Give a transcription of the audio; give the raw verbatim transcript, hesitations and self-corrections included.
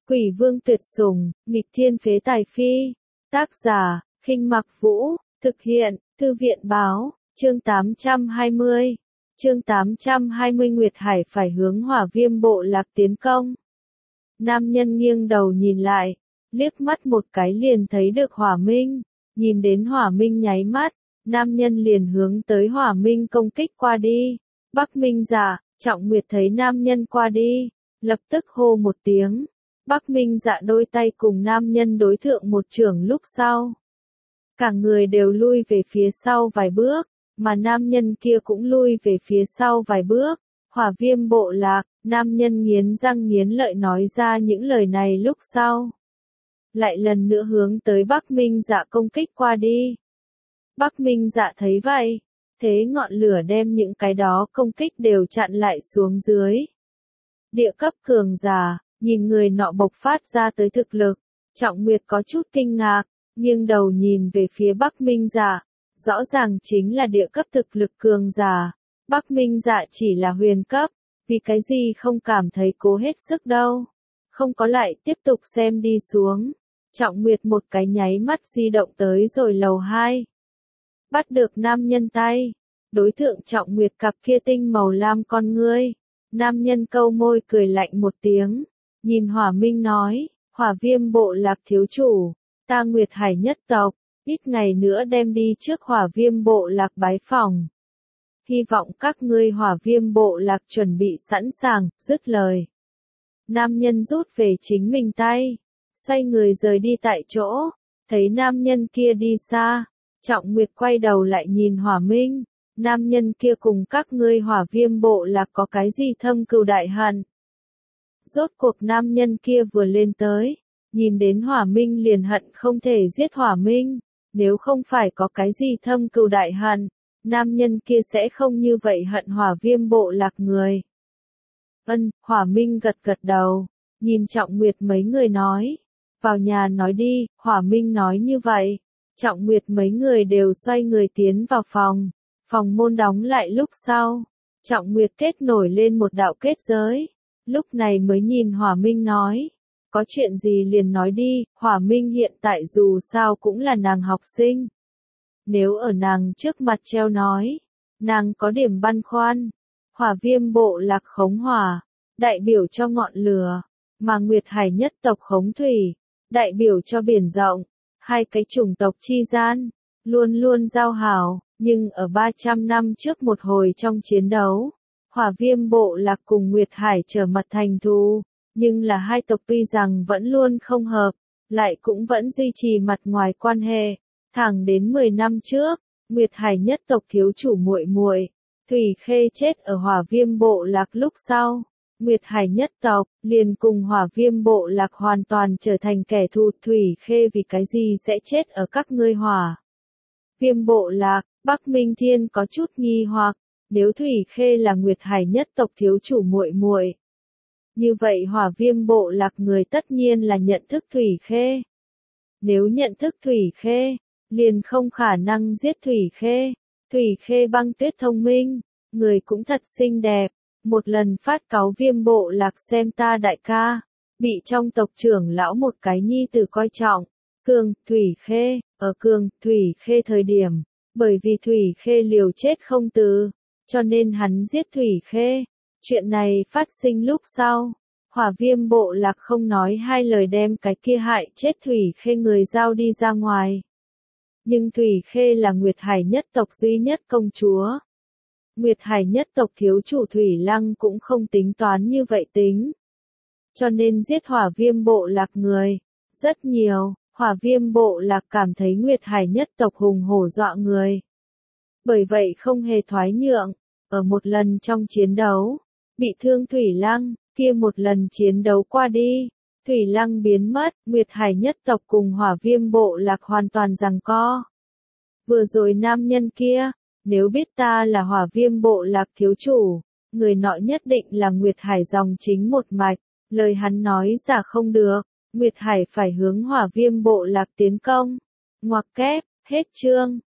Quỷ vương tuyệt sủng, nghịch thiên phế tài phi. Tác giả, Khinh Mặc Vũ, thực hiện, Thư viện báo, chương tám trăm hai mươi. Chương tám trăm hai mươi Nguyệt Hải phải hướng Hỏa Viêm bộ lạc tiến công. Nam nhân nghiêng đầu nhìn lại, liếc mắt một cái liền thấy được Hỏa Minh, nhìn đến Hỏa Minh nháy mắt, nam nhân liền hướng tới Hỏa Minh công kích qua đi. Bắc Minh Dạ, Trọng Nguyệt thấy nam nhân qua đi, lập tức hô một tiếng. Bắc Minh Dạ đôi tay cùng nam nhân đối thượng một chưởng lúc sau. Cả người đều lui về phía sau vài bước, mà nam nhân kia cũng lui về phía sau vài bước. Hỏa Viêm bộ lạc, nam nhân nghiến răng nghiến lợi nói ra những lời này lúc sau. Lại lần nữa hướng tới Bắc Minh Dạ công kích qua đi. Bắc Minh Dạ thấy vậy, thế ngọn lửa đem những cái đó công kích đều chặn lại xuống dưới. Địa cấp cường giả, nhìn người nọ bộc phát ra tới thực lực, Trọng Nguyệt có chút kinh ngạc, nghiêng đầu nhìn về phía Bắc Minh Dạ, rõ ràng chính là địa cấp thực lực cường giả. Bắc Minh Dạ chỉ là huyền cấp, vì cái gì không cảm thấy cố hết sức đâu. Không có lại tiếp tục xem đi xuống. Trọng Nguyệt một cái nháy mắt di động tới rồi lầu hai. Bắt được nam nhân tay, đối thượng Trọng Nguyệt cặp kia tinh màu lam con ngươi. Nam nhân câu môi cười lạnh một tiếng, nhìn Hỏa Minh nói, Hỏa Viêm bộ lạc thiếu chủ, ta Nguyệt Hải nhất tộc, ít ngày nữa đem đi trước Hỏa Viêm bộ lạc bái phỏng. Hy vọng các ngươi Hỏa Viêm bộ lạc chuẩn bị sẵn sàng, dứt lời. Nam nhân rút về chính mình tay, xoay người rời đi tại chỗ, thấy nam nhân kia đi xa, Trọng Nguyệt quay đầu lại nhìn Hỏa Minh, nam nhân kia cùng các ngươi Hỏa Viêm bộ lạc có cái gì thâm cừu đại hận. Rốt cuộc nam nhân kia vừa lên tới, nhìn đến Hỏa Minh liền hận không thể giết Hỏa Minh, nếu không phải có cái gì thâm cừu đại hận, nam nhân kia sẽ không như vậy hận Hỏa Viêm bộ lạc người. Ân, Hỏa Minh gật gật đầu, nhìn Trọng Nguyệt mấy người nói, vào nhà nói đi. Hỏa Minh nói như vậy, Trọng Nguyệt mấy người đều xoay người tiến vào phòng, phòng môn đóng lại lúc sau, Trọng Nguyệt kết nổi lên một đạo kết giới, lúc này mới nhìn Hỏa Minh nói, có chuyện gì liền nói đi. Hỏa Minh hiện tại dù sao cũng là nàng học sinh, nếu ở nàng trước mặt treo nói, nàng có điểm băn khoăn. Hỏa Viêm bộ lạc khống hỏa, đại biểu cho ngọn lửa, mà Nguyệt Hải nhất tộc khống thủy, đại biểu cho biển rộng. Hai cái chủng tộc chi gian, luôn luôn giao hảo, nhưng ở ba trăm năm trước một hồi trong chiến đấu, Hỏa Viêm bộ lạc cùng Nguyệt Hải trở mặt thành thù, nhưng là hai tộc tuy rằng vẫn luôn không hợp, lại cũng vẫn duy trì mặt ngoài quan hệ, thẳng đến mười năm trước, Nguyệt Hải nhất tộc thiếu chủ muội muội Thủy Khê chết ở Hỏa Viêm bộ lạc lúc sau, Nguyệt Hải nhất tộc liền cùng Hỏa Viêm bộ lạc hoàn toàn trở thành kẻ thù. Thủy Khê vì cái gì sẽ chết ở các ngươi Hỏa Viêm bộ lạc? Bắc Minh Thiên có chút nghi hoặc, nếu Thủy Khê là Nguyệt Hải nhất tộc thiếu chủ muội muội, như vậy Hỏa Viêm bộ lạc người tất nhiên là nhận thức Thủy Khê. Nếu nhận thức Thủy Khê, liền không khả năng giết Thủy Khê. Thủy Khê băng tuyết thông minh, người cũng thật xinh đẹp, một lần phát cáo Viêm bộ lạc xem ta đại ca, bị trong tộc trưởng lão một cái nhi tử coi trọng. Cường, Thủy Khê, ở Cường, Thủy Khê thời điểm, bởi vì Thủy Khê liều chết không từ, cho nên hắn giết Thủy Khê. Chuyện này phát sinh lúc sau, Hỏa Viêm bộ lạc không nói hai lời đem cái kia hại chết Thủy Khê người giao đi ra ngoài. Nhưng Thủy Khê là Nguyệt Hải nhất tộc duy nhất công chúa. Nguyệt Hải nhất tộc thiếu chủ Thủy Lăng cũng không tính toán như vậy tính. Cho nên giết Hỏa Viêm bộ lạc người, rất nhiều. Hỏa Viêm bộ lạc cảm thấy Nguyệt Hải nhất tộc hùng hổ dọa người. Bởi vậy không hề thoái nhượng, ở một lần trong chiến đấu, bị thương Thủy Lăng, kia một lần chiến đấu qua đi, Thủy Lăng biến mất, Nguyệt Hải nhất tộc cùng Hỏa Viêm bộ lạc hoàn toàn giằng co. Vừa rồi nam nhân kia, nếu biết ta là Hỏa Viêm bộ lạc thiếu chủ, người nọ nhất định là Nguyệt Hải dòng chính một mạch, lời hắn nói giả không được. Nguyệt Hải phải hướng Hỏa Viêm bộ lạc tiến công. Ngoặc kép, hết chương.